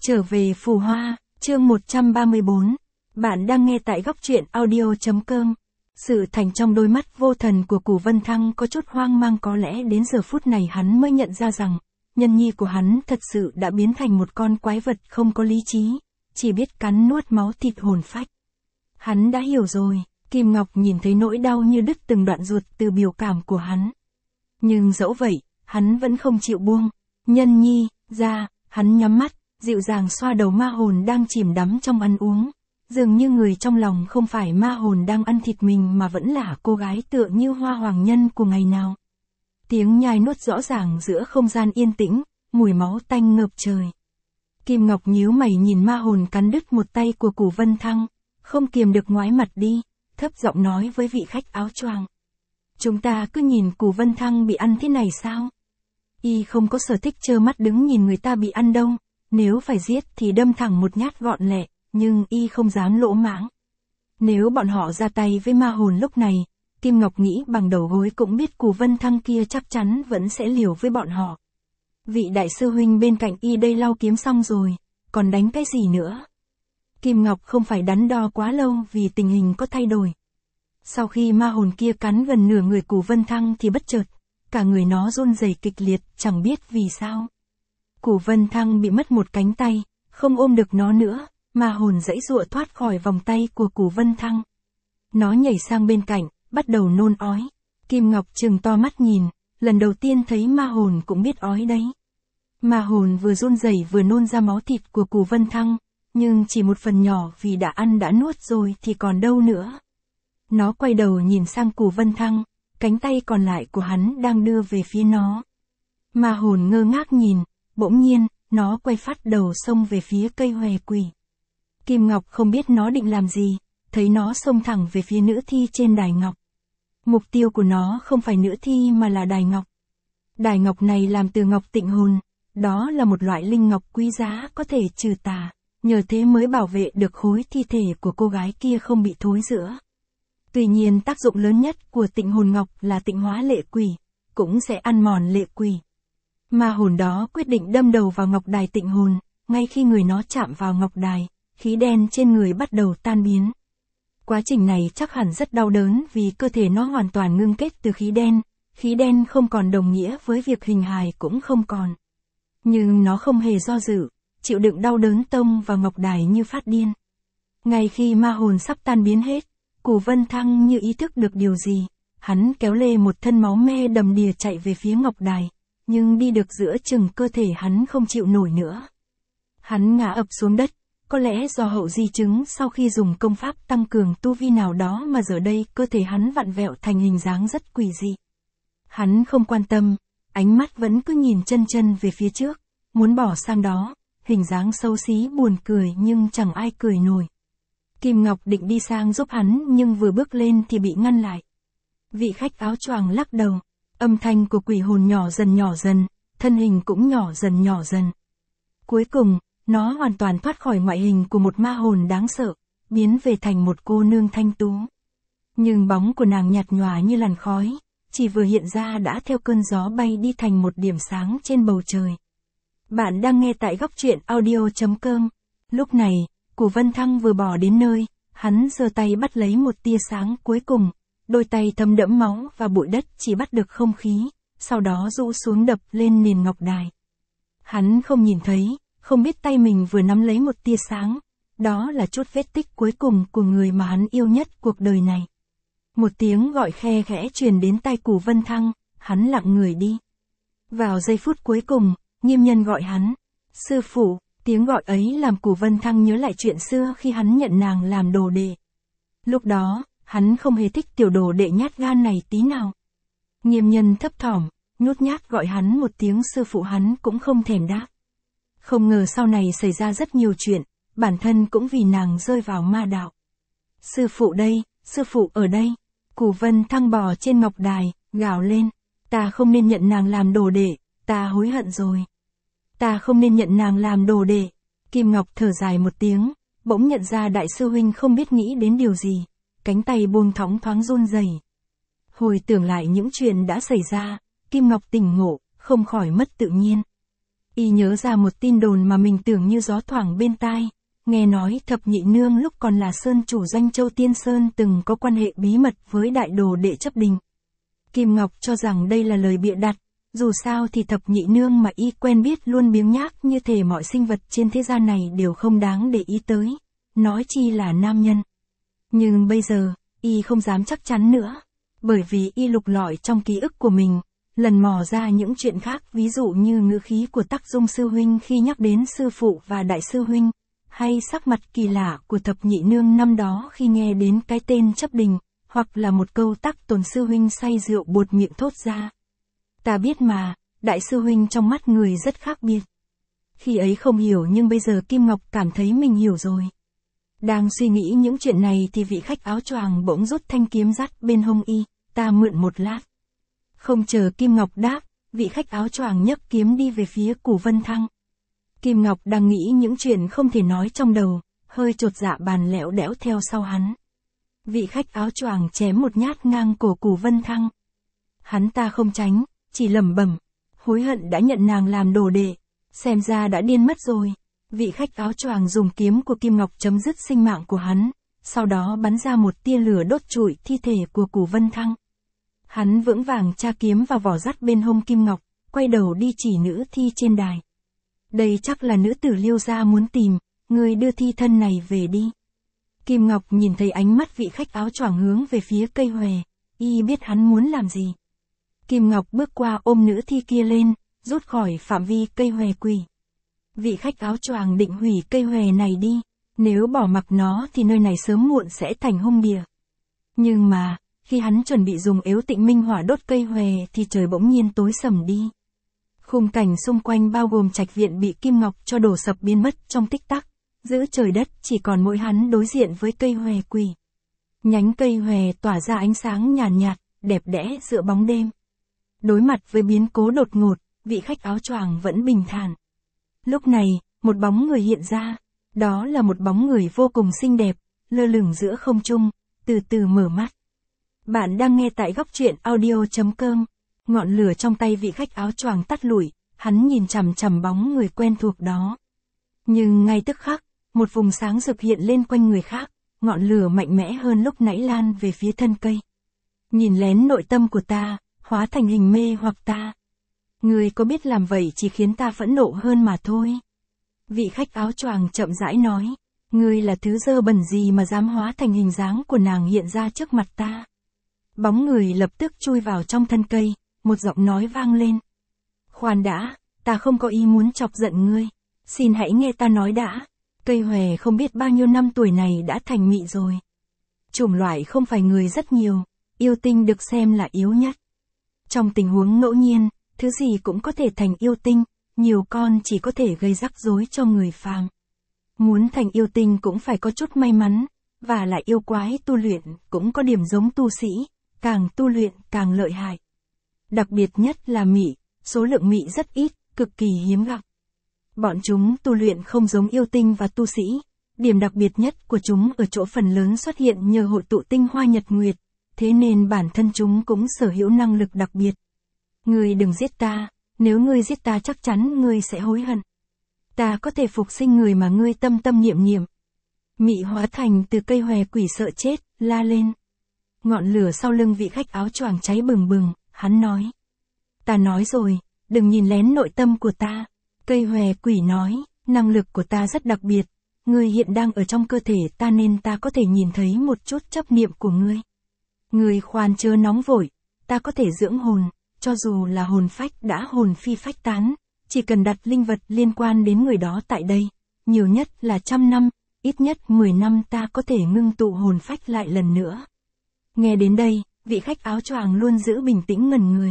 Trở về Phù Hoa, chương 134. Bạn đang nghe tại góc truyện audio.com. Sự thành trong đôi mắt vô thần của Cù Vân Thăng có chút hoang mang, có lẽ đến giờ phút này hắn mới nhận ra rằng, nhân nhi của hắn thật sự đã biến thành một con quái vật không có lý trí, chỉ biết cắn nuốt máu thịt hồn phách. Hắn đã hiểu rồi, Kim Ngọc nhìn thấy nỗi đau như đứt từng đoạn ruột từ biểu cảm của hắn. Nhưng dẫu vậy, hắn vẫn không chịu buông. Nhân nhi, ra, hắn nhắm mắt, dịu dàng xoa đầu ma hồn đang chìm đắm trong ăn uống. Dường như người trong lòng không phải ma hồn đang ăn thịt mình mà vẫn là cô gái tựa như hoa hoàng nhân của ngày nào. Tiếng nhai nuốt rõ ràng giữa không gian yên tĩnh, mùi máu tanh ngập trời. Kim Ngọc nhíu mày nhìn ma hồn cắn đứt một tay của Cù Vân Thăng, không kiềm được ngoái mặt đi, thấp giọng nói với vị khách áo choàng. Chúng ta cứ nhìn Cù Vân Thăng bị ăn thế này sao? Y không có sở thích trơ mắt đứng nhìn người ta bị ăn đâu, nếu phải giết thì đâm thẳng một nhát gọn lẹ, nhưng Y không dám lỗ mãng. Nếu bọn họ ra tay với ma hồn lúc này, Kim Ngọc nghĩ bằng đầu gối cũng biết Cù Vân Thăng kia chắc chắn vẫn sẽ liều với bọn họ. Vị đại sư huynh bên cạnh Y đây lau kiếm xong rồi, còn đánh cái gì nữa? Kim Ngọc không phải đắn đo quá lâu vì tình hình có thay đổi. Sau khi ma hồn kia cắn gần nửa người Cù Vân Thăng thì bất chợt, cả người nó run rẩy kịch liệt, chẳng biết vì sao. Cù Vân Thăng bị mất một cánh tay, không ôm được nó nữa, ma hồn giãy giụa thoát khỏi vòng tay của Cù Vân Thăng. Nó nhảy sang bên cạnh, bắt đầu nôn ói. Kim Ngọc trừng to mắt nhìn, lần đầu tiên thấy ma hồn cũng biết ói đấy. Ma hồn vừa run rẩy vừa nôn ra máu thịt của Cù Vân Thăng, nhưng chỉ một phần nhỏ vì đã ăn đã nuốt rồi thì còn đâu nữa. Nó quay đầu nhìn sang Cù Vân Thăng, cánh tay còn lại của hắn đang đưa về phía nó. Ma hồn ngơ ngác nhìn, bỗng nhiên, nó quay phát đầu xông về phía cây hòe quỷ. Kim Ngọc không biết nó định làm gì, thấy nó xông thẳng về phía nữ thi trên đài ngọc. Mục tiêu của nó không phải nữ thi mà là đài ngọc. Đài ngọc này làm từ ngọc tịnh hồn, đó là một loại linh ngọc quý giá có thể trừ tà, nhờ thế mới bảo vệ được khối thi thể của cô gái kia không bị thối rữa. Tuy nhiên tác dụng lớn nhất của tịnh hồn ngọc là tịnh hóa lệ quỷ, cũng sẽ ăn mòn lệ quỷ. Ma hồn đó quyết định đâm đầu vào ngọc đài tịnh hồn, ngay khi người nó chạm vào ngọc đài, khí đen trên người bắt đầu tan biến. Quá trình này chắc hẳn rất đau đớn vì cơ thể nó hoàn toàn ngưng kết từ khí đen không còn đồng nghĩa với việc hình hài cũng không còn. Nhưng nó không hề do dự, chịu đựng đau đớn tông vào ngọc đài như phát điên. Ngay khi ma hồn sắp tan biến hết, Cù Vân Thăng như ý thức được điều gì, hắn kéo lê một thân máu me đầm đìa chạy về phía ngọc đài, nhưng đi được giữa chừng cơ thể hắn không chịu nổi nữa. Hắn ngã ập xuống đất, có lẽ do hậu di chứng sau khi dùng công pháp tăng cường tu vi nào đó mà giờ đây cơ thể hắn vặn vẹo thành hình dáng rất quỷ dị. Hắn không quan tâm, ánh mắt vẫn cứ nhìn chân về phía trước, muốn bỏ sang đó, hình dáng xấu xí buồn cười nhưng chẳng ai cười nổi. Kim Ngọc định đi sang giúp hắn nhưng vừa bước lên thì bị ngăn lại. Vị khách áo choàng lắc đầu, âm thanh của quỷ hồn nhỏ dần, thân hình cũng nhỏ dần. Cuối cùng, nó hoàn toàn thoát khỏi ngoại hình của một ma hồn đáng sợ, biến về thành một cô nương thanh tú. Nhưng bóng của nàng nhạt nhòa như làn khói, chỉ vừa hiện ra đã theo cơn gió bay đi thành một điểm sáng trên bầu trời. Bạn đang nghe tại góc truyện audio.com. Lúc này, Cù Vân Thăng vừa bỏ đến nơi, hắn giơ tay bắt lấy một tia sáng cuối cùng, đôi tay thấm đẫm máu và bụi đất chỉ bắt được không khí, sau đó rũ xuống đập lên nền ngọc đài. Hắn không nhìn thấy, không biết tay mình vừa nắm lấy một tia sáng, đó là chút vết tích cuối cùng của người mà hắn yêu nhất cuộc đời này. Một tiếng gọi khe khẽ truyền đến tai Cù Vân Thăng, hắn lặng người đi. Vào giây phút cuối cùng, Nghiêm Nhân gọi hắn, sư phụ. Tiếng gọi ấy làm Cù Vân Thăng nhớ lại chuyện xưa khi hắn nhận nàng làm đồ đệ. Lúc đó, hắn không hề thích tiểu đồ đệ nhát gan này tí nào. Nghiêm Nhân thấp thỏm, nhút nhát gọi hắn một tiếng sư phụ, hắn cũng không thèm đáp. Không ngờ sau này xảy ra rất nhiều chuyện, bản thân cũng vì nàng rơi vào ma đạo. Sư phụ đây, sư phụ ở đây. Cù Vân Thăng bò trên ngọc đài, gào lên. Ta không nên nhận nàng làm đồ đệ, ta hối hận rồi. Ta không nên nhận nàng làm đồ đệ. Kim Ngọc thở dài một tiếng, bỗng nhận ra đại sư huynh không biết nghĩ đến điều gì, cánh tay buông thõng thoáng run rẩy. Hồi tưởng lại những chuyện đã xảy ra, Kim Ngọc tỉnh ngộ, không khỏi mất tự nhiên. Y nhớ ra một tin đồn mà mình tưởng như gió thoảng bên tai. Nghe nói thập nhị nương lúc còn là sơn chủ doanh Châu Tiên Sơn từng có quan hệ bí mật với đại đồ đệ Chấp Đình. Kim Ngọc cho rằng đây là lời bịa đặt, dù sao thì thập nhị nương mà y quen biết luôn biếng nhác như thể mọi sinh vật trên thế gian này đều không đáng để ý tới, nói chi là nam nhân. Nhưng bây giờ, y không dám chắc chắn nữa, bởi vì y lục lọi trong ký ức của mình, lần mò ra những chuyện khác, ví dụ như ngữ khí của Tắc Dung sư huynh khi nhắc đến sư phụ và đại sư huynh, hay sắc mặt kỳ lạ của thập nhị nương năm đó khi nghe đến cái tên Chấp Đình, hoặc là một câu Tắc Tồn sư huynh say rượu buột miệng thốt ra. Ta biết mà, đại sư huynh trong mắt người rất khác biệt. Khi ấy không hiểu nhưng bây giờ Kim Ngọc cảm thấy mình hiểu rồi. Đang suy nghĩ những chuyện này thì vị khách áo choàng bỗng rút thanh kiếm dắt bên hông y, ta mượn một lát. Không chờ Kim Ngọc đáp, vị khách áo choàng nhấc kiếm đi về phía Cù Vân Thăng. Kim Ngọc đang nghĩ những chuyện không thể nói trong đầu, hơi chột dạ bàn lẹo đẽo theo sau hắn. Vị khách áo choàng chém một nhát ngang cổ Cù Vân Thăng. Hắn ta không tránh, chỉ lẩm bẩm, hối hận đã nhận nàng làm đồ đệ, xem ra đã điên mất rồi. Vị khách áo choàng dùng kiếm của Kim Ngọc chấm dứt sinh mạng của hắn, sau đó bắn ra một tia lửa đốt trụi thi thể của Cù Vân Thăng. Hắn vững vàng tra kiếm vào vỏ dắt bên hông Kim Ngọc, quay đầu đi chỉ nữ thi trên đài. Đây chắc là nữ tử Liêu gia muốn tìm, người đưa thi thân này về đi. Kim Ngọc nhìn thấy ánh mắt vị khách áo choàng hướng về phía cây hòe, y biết hắn muốn làm gì. Kim Ngọc bước qua ôm nữ thi kia lên, rút khỏi phạm vi cây hòe quỳ. Vị khách áo choàng định hủy cây hòe này đi, nếu bỏ mặc nó thì nơi này sớm muộn sẽ thành hung địa. Nhưng mà, khi hắn chuẩn bị dùng ếu tịnh minh hỏa đốt cây hòe thì trời bỗng nhiên tối sầm đi. Khung cảnh xung quanh bao gồm trạch viện bị Kim Ngọc cho đổ sập biến mất trong tích tắc, giữa trời đất chỉ còn mỗi hắn đối diện với cây hòe quỳ. Nhánh cây hòe tỏa ra ánh sáng nhàn nhạt, đẹp đẽ giữa bóng đêm. Đối mặt với biến cố đột ngột, vị khách áo choàng vẫn bình thản. Lúc này, một bóng người hiện ra, đó là một bóng người vô cùng xinh đẹp, lơ lửng giữa không trung, từ từ mở mắt. Bạn đang nghe tại góc truyện audio.com. Ngọn lửa trong tay vị khách áo choàng tắt lụi, hắn nhìn chằm chằm bóng người quen thuộc đó. Nhưng ngay tức khắc, một vùng sáng rực hiện lên quanh người khác, ngọn lửa mạnh mẽ hơn lúc nãy lan về phía thân cây. Nhìn lén nội tâm của ta, hóa thành hình mê hoặc ta. Người có biết làm vậy chỉ khiến ta phẫn nộ hơn mà thôi. Vị khách áo choàng chậm rãi nói, ngươi là thứ dơ bẩn gì mà dám hóa thành hình dáng của nàng hiện ra trước mặt ta. Bóng người lập tức chui vào trong thân cây, một giọng nói vang lên. Khoan đã, ta không có ý muốn chọc giận ngươi, xin hãy nghe ta nói đã. Cây hòe không biết bao nhiêu năm tuổi này đã thành mị rồi. Chủng loại không phải người rất nhiều, yêu tinh được xem là yếu nhất. Trong tình huống ngẫu nhiên, thứ gì cũng có thể thành yêu tinh, nhiều con chỉ có thể gây rắc rối cho người phàm. Muốn thành yêu tinh cũng phải có chút may mắn, và lại yêu quái tu luyện cũng có điểm giống tu sĩ, càng tu luyện càng lợi hại. Đặc biệt nhất là mị, số lượng mị rất ít, cực kỳ hiếm gặp. Bọn chúng tu luyện không giống yêu tinh và tu sĩ, điểm đặc biệt nhất của chúng ở chỗ phần lớn xuất hiện nhờ hội tụ tinh hoa nhật nguyệt, thế nên bản thân chúng cũng sở hữu năng lực đặc biệt. Ngươi đừng giết ta, nếu ngươi giết ta chắc chắn ngươi sẽ hối hận. Ta có thể phục sinh người mà ngươi tâm tâm niệm niệm. Mị hóa thành từ cây hòe quỷ sợ chết, la lên. Ngọn lửa sau lưng vị khách áo choàng cháy bừng bừng, hắn nói. Ta nói rồi, đừng nhìn lén nội tâm của ta. Cây hòe quỷ nói, năng lực của ta rất đặc biệt. Ngươi hiện đang ở trong cơ thể ta nên ta có thể nhìn thấy một chút chấp niệm của ngươi. Ngươi khoan chớ nóng vội, ta có thể dưỡng hồn, cho dù là hồn phách đã hồn phi phách tán, chỉ cần đặt linh vật liên quan đến người đó tại đây, nhiều nhất là 100 năm, ít nhất 10 năm ta có thể ngưng tụ hồn phách lại lần nữa. Nghe đến đây, vị khách áo choàng luôn giữ bình tĩnh ngẩn người.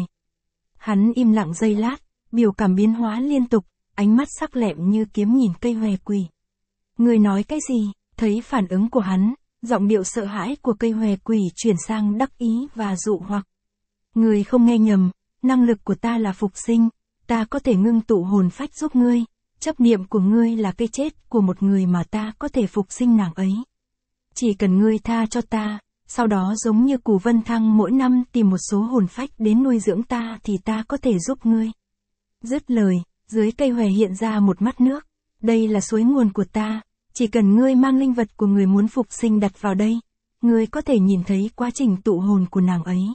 Hắn im lặng giây lát, biểu cảm biến hóa liên tục, ánh mắt sắc lẹm như kiếm nhìn cây hòe quỳ. Người nói cái gì? Thấy phản ứng của hắn, giọng điệu sợ hãi của cây hòe quỳ chuyển sang đắc ý và dụ hoặc. Người không nghe nhầm, năng lực của ta là phục sinh, ta có thể ngưng tụ hồn phách giúp ngươi, chấp niệm của ngươi là cái chết của một người mà ta có thể phục sinh nàng ấy. Chỉ cần ngươi tha cho ta, sau đó giống như Cù Vân Thăng mỗi năm tìm một số hồn phách đến nuôi dưỡng ta thì ta có thể giúp ngươi. Dứt lời, Dưới cây hòe hiện ra một mắt nước. Đây là suối nguồn của ta. Chỉ cần ngươi mang linh vật của người muốn phục sinh đặt vào đây, ngươi có thể nhìn thấy quá trình tụ hồn của nàng ấy.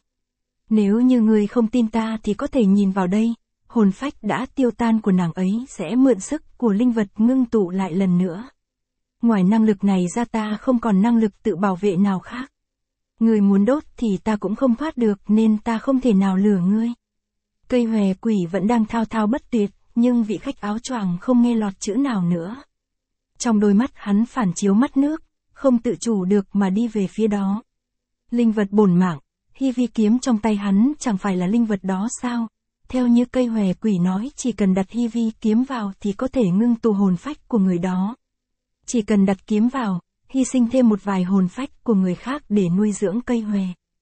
Nếu như ngươi không tin ta thì có thể nhìn vào đây, hồn phách đã tiêu tan của nàng ấy sẽ mượn sức của linh vật ngưng tụ lại lần nữa. Ngoài năng lực này ra ta không còn năng lực tự bảo vệ nào khác. Ngươi muốn đốt thì ta cũng không thoát được nên ta không thể nào lừa ngươi. Cây hòe quỷ vẫn đang thao thao bất tuyệt, nhưng vị khách áo choàng không nghe lọt chữ nào nữa. Trong đôi mắt hắn phản chiếu mắt nước, không tự chủ được mà đi về phía đó. Linh vật bổn mạng, hy vi kiếm trong tay hắn chẳng phải là linh vật đó sao? Theo như cây hòe quỷ nói, chỉ cần đặt hy vi kiếm vào thì có thể ngưng tụ hồn phách của người đó. Chỉ cần đặt kiếm vào, hy sinh thêm một vài hồn phách của người khác để nuôi dưỡng cây hòe.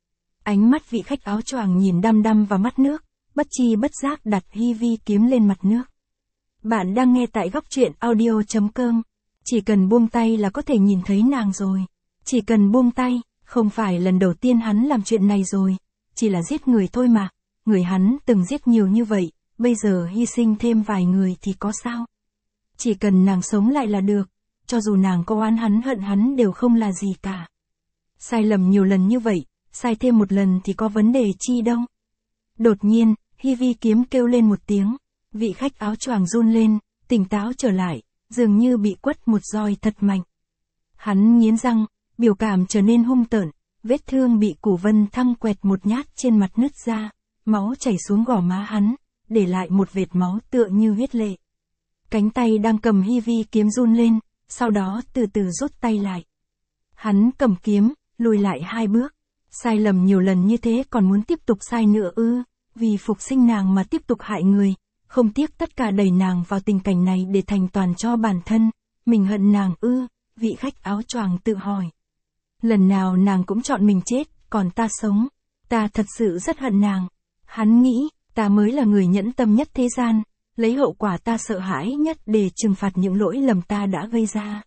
Ánh mắt vị khách áo choàng nhìn đăm đăm vào mắt nước, bất chi bất giác đặt hy vi kiếm lên mặt nước. Bạn đang nghe tại góc truyện audio.com. Chỉ cần buông tay là có thể nhìn thấy nàng rồi. Chỉ cần buông tay, không phải lần đầu tiên hắn làm chuyện này rồi. Chỉ là giết người thôi mà. Người hắn từng giết nhiều như vậy, bây giờ hy sinh thêm vài người thì có sao? Chỉ cần nàng sống lại là được. Cho dù nàng có oán hắn hận hắn đều không là gì cả. Sai lầm nhiều lần như vậy, sai thêm một lần thì có vấn đề chi đâu. Đột nhiên, hy vi kiếm kêu lên một tiếng. Vị khách áo choàng run lên, tỉnh táo trở lại, dường như bị quất một roi thật mạnh. Hắn nghiến răng, biểu cảm trở nên hung tợn, vết thương bị Cửu Vân Thăng quẹt một nhát trên mặt nứt ra, máu chảy xuống gò má hắn, để lại một vệt máu tựa như huyết lệ. Cánh tay đang cầm hy vi kiếm run lên, sau đó từ từ rút tay lại. Hắn cầm kiếm, lùi lại 2 bước. Sai lầm nhiều lần như thế còn muốn tiếp tục sai nữa ư? Vì phục sinh nàng mà tiếp tục hại người, không tiếc tất cả đẩy nàng vào tình cảnh này để thành toàn cho bản thân. Mình hận nàng ư? Vị khách áo choàng tự hỏi. Lần nào nàng cũng chọn mình chết, còn ta sống. Ta thật sự rất hận nàng. Hắn nghĩ, ta mới là người nhẫn tâm nhất thế gian, lấy hậu quả ta sợ hãi nhất để trừng phạt những lỗi lầm ta đã gây ra.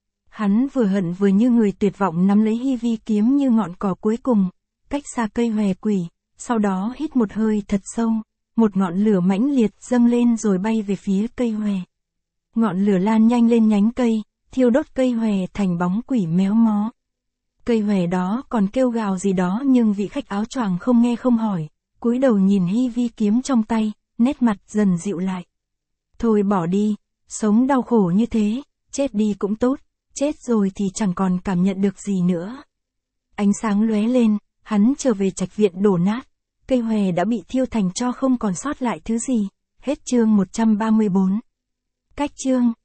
Hắn vừa hận vừa như người tuyệt vọng nắm lấy hy vi kiếm như ngọn cỏ cuối cùng, cách xa cây hòe quỷ, sau đó hít một hơi thật sâu, một ngọn lửa mãnh liệt dâng lên rồi bay về phía cây hòe. Ngọn lửa lan nhanh lên nhánh cây, thiêu đốt cây hòe thành bóng quỷ méo mó. Cây hòe đó còn kêu gào gì đó nhưng vị khách áo choàng không nghe không hỏi, cúi đầu nhìn hy vi kiếm trong tay, nét mặt dần dịu lại. Thôi bỏ đi, sống đau khổ như thế, chết đi cũng tốt, chết rồi thì chẳng còn cảm nhận được gì nữa. Ánh sáng lóe lên, hắn trở về trạch viện đổ nát, cây hòe đã bị thiêu thành tro không còn sót lại thứ gì. Hết chương 134. Cách chương